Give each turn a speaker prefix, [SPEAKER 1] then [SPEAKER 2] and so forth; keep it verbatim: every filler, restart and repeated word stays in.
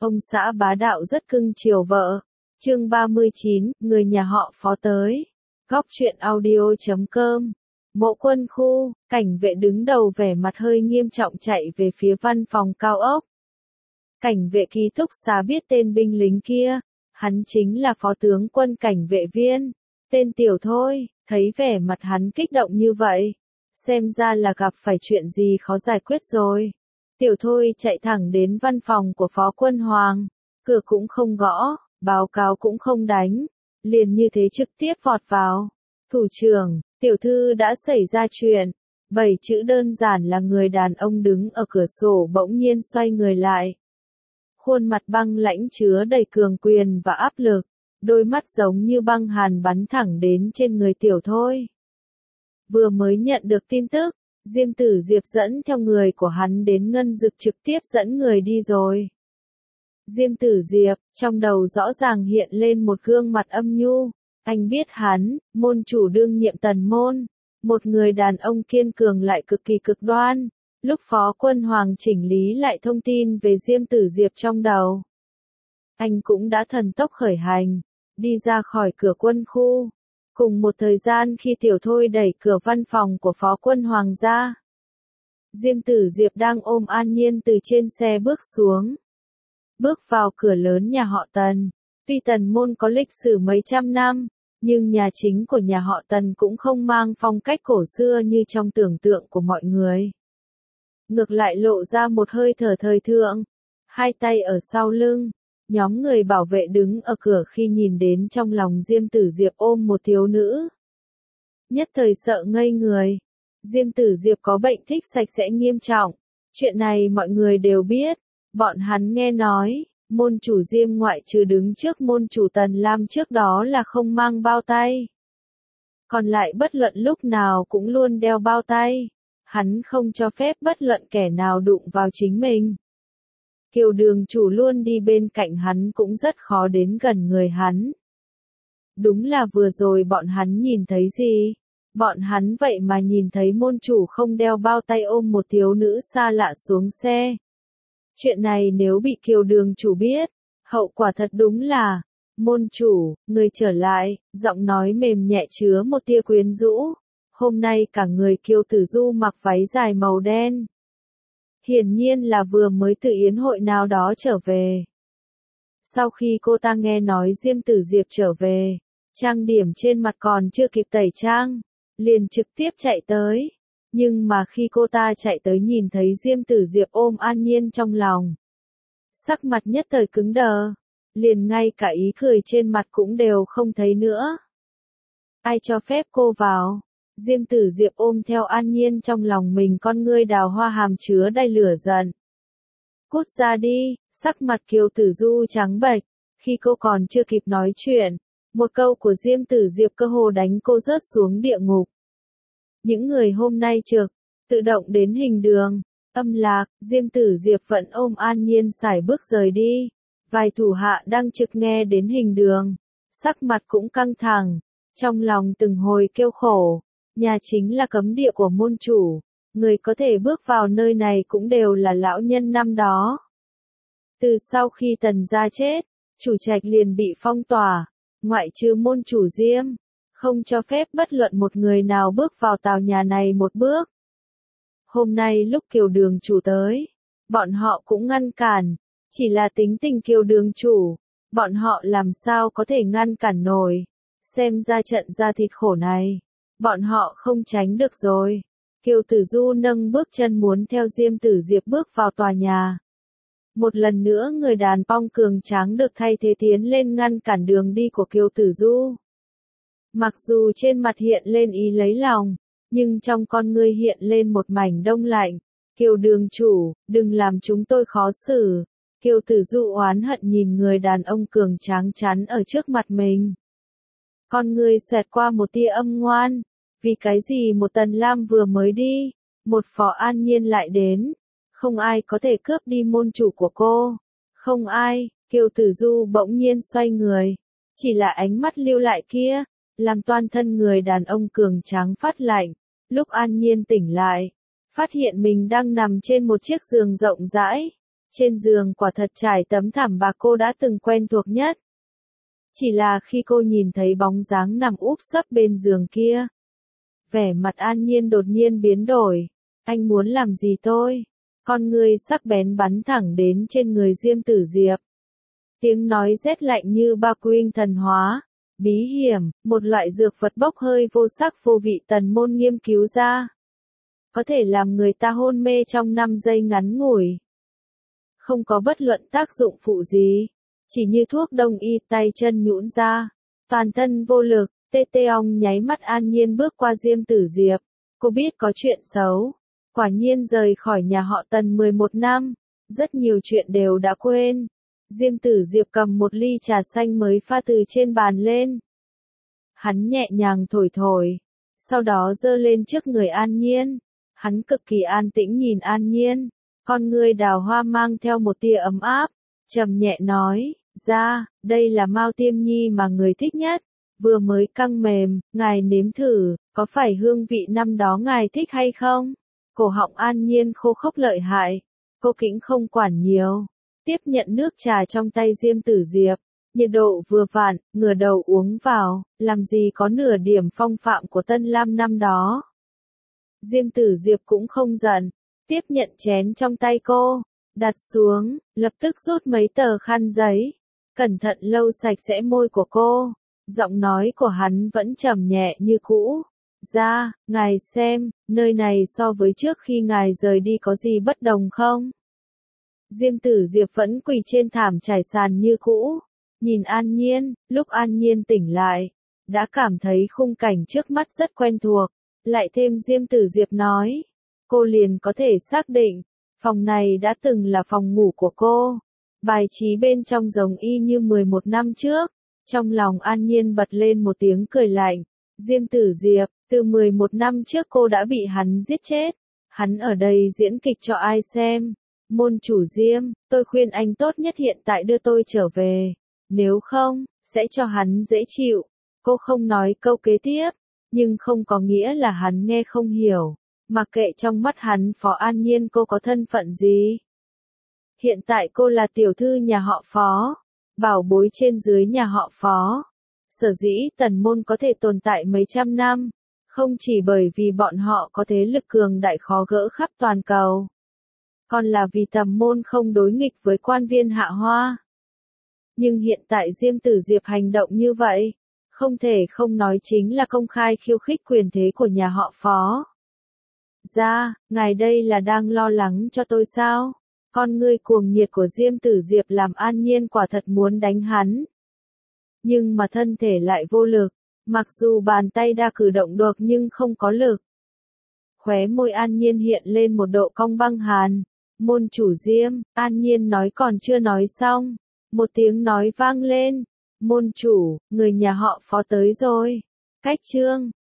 [SPEAKER 1] Ông xã bá đạo rất cưng chiều vợ. Chương ba mươi chín, người nhà họ Phó tới. Góc truyện audio chấm com. Mộ quân khu, cảnh vệ đứng đầu vẻ mặt hơi nghiêm trọng chạy về phía văn phòng cao ốc. Cảnh vệ ký túc xá biết tên binh lính kia, hắn chính là phó tướng quân cảnh vệ viên, tên Tiểu Thôi. Thấy vẻ mặt hắn kích động như vậy, xem ra là gặp phải chuyện gì khó giải quyết rồi. Tiểu Thôi chạy thẳng đến văn phòng của Phó Quân Hoàng, cửa cũng không gõ, báo cáo cũng không đánh, liền như thế trực tiếp vọt vào. Thủ trưởng, tiểu thư đã xảy ra chuyện. Bảy chữ đơn giản là người đàn ông đứng ở cửa sổ bỗng nhiên xoay người lại. Khuôn mặt băng lãnh chứa đầy cường quyền và áp lực, đôi mắt giống như băng hàn bắn thẳng đến trên người Tiểu Thôi. Vừa mới nhận được tin tức, Diêm Tử Diệp dẫn theo người của hắn đến Ngân Dực trực tiếp dẫn người đi rồi. Diêm Tử Diệp, trong đầu rõ ràng hiện lên một gương mặt âm nhu, anh biết hắn, môn chủ đương nhiệm Tần Môn, một người đàn ông kiên cường lại cực kỳ cực đoan. Lúc Phó Quân Hoàng chỉnh lý lại thông tin về Diêm Tử Diệp trong đầu, anh cũng đã thần tốc khởi hành, đi ra khỏi cửa quân khu. Cùng một thời gian khi Tiểu Thôi đẩy cửa văn phòng của Phó Quân Hoàng ra, Diêm Tử Diệp đang ôm An Nhiên từ trên xe bước xuống. Bước vào cửa lớn nhà họ Tần, tuy Tần Môn có lịch sử mấy trăm năm, nhưng nhà chính của nhà họ Tần cũng không mang phong cách cổ xưa như trong tưởng tượng của mọi người. Ngược lại lộ ra một hơi thở thời thượng, hai tay ở sau lưng. Nhóm người bảo vệ đứng ở cửa khi nhìn đến trong lòng Diêm Tử Diệp ôm một thiếu nữ. Nhất thời sợ ngây người. Diêm Tử Diệp có bệnh thích sạch sẽ nghiêm trọng. Chuyện này mọi người đều biết. Bọn hắn nghe nói, môn chủ Diêm ngoại trừ đứng trước môn chủ Tần Lam trước đó là không mang bao tay. Còn lại bất luận lúc nào cũng luôn đeo bao tay. Hắn không cho phép bất luận kẻ nào đụng vào chính mình. Kiều đường chủ luôn đi bên cạnh hắn cũng rất khó đến gần người hắn. Đúng là vừa rồi bọn hắn nhìn thấy gì? Bọn hắn vậy mà nhìn thấy môn chủ không đeo bao tay ôm một thiếu nữ xa lạ xuống xe. Chuyện này nếu bị Kiều đường chủ biết, hậu quả thật đúng là, môn chủ, người trở lại, giọng nói mềm nhẹ chứa một tia quyến rũ. Hôm nay cả người Kiều Tử Du mặc váy dài màu đen. Hiển nhiên là vừa mới từ yến hội nào đó trở về. Sau khi cô ta nghe nói Diêm Tử Diệp trở về, trang điểm trên mặt còn chưa kịp tẩy trang, liền trực tiếp chạy tới. Nhưng mà khi cô ta chạy tới nhìn thấy Diêm Tử Diệp ôm An Nhiên trong lòng, sắc mặt nhất thời cứng đờ, liền ngay cả ý cười trên mặt cũng đều không thấy nữa. Ai cho phép cô vào? Diêm Tử Diệp ôm theo An Nhiên trong lòng mình, con ngươi đào hoa hàm chứa đầy lửa giận. Cút ra đi, sắc mặt Kiều Tử Du trắng bệch, khi cô còn chưa kịp nói chuyện, một câu của Diêm Tử Diệp cơ hồ đánh cô rớt xuống địa ngục. Những người hôm nay trực, tự động đến hình đường, âm lạc, Diêm Tử Diệp vẫn ôm An Nhiên sải bước rời đi. Vài thủ hạ đang trực nghe đến hình đường, sắc mặt cũng căng thẳng, trong lòng từng hồi kêu khổ. Nhà chính là cấm địa của môn chủ, người có thể bước vào nơi này cũng đều là lão nhân năm đó. Từ sau khi Tần gia chết, chủ trạch liền bị phong tỏa, ngoại trừ môn chủ Diêm, không cho phép bất luận một người nào bước vào tòa nhà này một bước. Hôm nay lúc Kiều đường chủ tới, bọn họ cũng ngăn cản, chỉ là tính tình Kiều đường chủ, bọn họ làm sao có thể ngăn cản nổi, xem ra trận ra thịt khổ này. Bọn họ không tránh được rồi. Kiều Tử Du nâng bước chân muốn theo Diêm Tử Diệp bước vào tòa nhà. Một lần nữa người đàn ông cường tráng được thay thế tiến lên ngăn cản đường đi của Kiều Tử Du. Mặc dù trên mặt hiện lên ý lấy lòng, nhưng trong con ngươi hiện lên một mảnh đông lạnh. Kiều đường chủ, đừng làm chúng tôi khó xử. Kiều Tử Du oán hận nhìn người đàn ông cường tráng chắn ở trước mặt mình. Con ngươi xoẹt qua một tia âm ngoan. Vì cái gì một Tần Lam vừa mới đi, một Phó An Nhiên lại đến, không ai có thể cướp đi môn chủ của cô, không ai. Kiều Tử Du bỗng nhiên xoay người, chỉ là ánh mắt lưu lại kia, làm toàn thân người đàn ông cường tráng phát lạnh. Lúc An Nhiên tỉnh lại, phát hiện mình đang nằm trên một chiếc giường rộng rãi, Trên giường quả thật trải tấm thảm bạc cô đã từng quen thuộc nhất. Chỉ là khi cô nhìn thấy bóng dáng nằm úp sấp bên giường kia, vẻ mặt An Nhiên đột nhiên biến đổi. Anh muốn làm gì tôi? Con ngươi sắc bén bắn thẳng đến trên người Diêm Tử Diệp. Tiếng nói rét lạnh như ba quynh thần hóa. Bí hiểm, một loại dược vật bốc hơi vô sắc vô vị Tần Môn nghiên cứu ra. Có thể làm người ta hôn mê trong năm giây ngắn ngủi. Không có bất luận tác dụng phụ gì. Chỉ như thuốc đông y tay chân nhũn ra. Toàn thân vô lực, tê tê ong nháy mắt An Nhiên bước qua Diêm Tử Diệp. Cô biết có chuyện xấu. Quả nhiên rời khỏi nhà họ Tần mười một năm. Rất nhiều chuyện đều đã quên. Diêm Tử Diệp cầm một ly trà xanh mới pha từ trên bàn lên. Hắn nhẹ nhàng thổi thổi. Sau đó giơ lên trước người An Nhiên. Hắn cực kỳ an tĩnh nhìn An Nhiên. Con ngươi đào hoa mang theo một tia ấm áp. Trầm nhẹ nói, ra, đây là Mao Tiêm Nhi mà người thích nhất. Vừa mới căng mềm, ngài nếm thử, có phải hương vị năm đó ngài thích hay không? Cổ họng An Nhiên khô khốc lợi hại. Cô Kĩnh không quản nhiều. Tiếp nhận nước trà trong tay Diêm Tử Diệp. Nhiệt độ vừa vặn, ngửa đầu uống vào, làm gì có nửa điểm phong phạm của Tân Lam năm đó. Diêm Tử Diệp cũng không giận. Tiếp nhận chén trong tay cô. Đặt xuống, lập tức rút mấy tờ khăn giấy. Cẩn thận lau sạch sẽ môi của cô. Giọng nói của hắn vẫn trầm nhẹ như cũ. Ra, ngài xem, nơi này so với trước khi ngài rời đi có gì bất đồng không? Diêm Tử Diệp vẫn quỳ trên thảm trải sàn như cũ. Nhìn An Nhiên, lúc An Nhiên tỉnh lại, đã cảm thấy khung cảnh trước mắt rất quen thuộc. Lại thêm Diêm Tử Diệp nói, cô liền có thể xác định, phòng này đã từng là phòng ngủ của cô. Bài trí bên trong giống y như mười một năm trước. Trong lòng An Nhiên bật lên một tiếng cười lạnh. Diêm Tử Diệp, từ mười một năm trước cô đã bị hắn giết chết. Hắn ở đây diễn kịch cho ai xem? Môn chủ Diêm, tôi khuyên anh tốt nhất hiện tại đưa tôi trở về. Nếu không, sẽ cho hắn dễ chịu. Cô không nói câu kế tiếp, nhưng không có nghĩa là hắn nghe không hiểu. Mặc kệ trong mắt hắn Phó An Nhiên cô có thân phận gì. Hiện tại cô là tiểu thư nhà họ Phó. Bảo bối trên dưới nhà họ Phó. Sở dĩ Tần Môn có thể tồn tại mấy trăm năm. Không chỉ bởi vì bọn họ có thế lực cường đại khó gỡ khắp toàn cầu. Còn là vì Tần Môn không đối nghịch với quan viên Hạ Hoa. Nhưng hiện tại Diêm Tử Diệp hành động như vậy. Không thể không nói chính là công khai khiêu khích quyền thế của nhà họ Phó. Ra, ngài đây là đang lo lắng cho tôi sao? Con ngươi cuồng nhiệt của Diêm Tử Diệp làm An Nhiên quả thật muốn đánh hắn. Nhưng mà thân thể lại vô lực. Mặc dù bàn tay đã cử động được nhưng không có lực. Khóe môi An Nhiên hiện lên một độ cong băng hàn. Môn chủ Diêm, An Nhiên nói còn chưa nói xong. Một tiếng nói vang lên. Môn chủ, người nhà họ Phó tới rồi. Cách chương.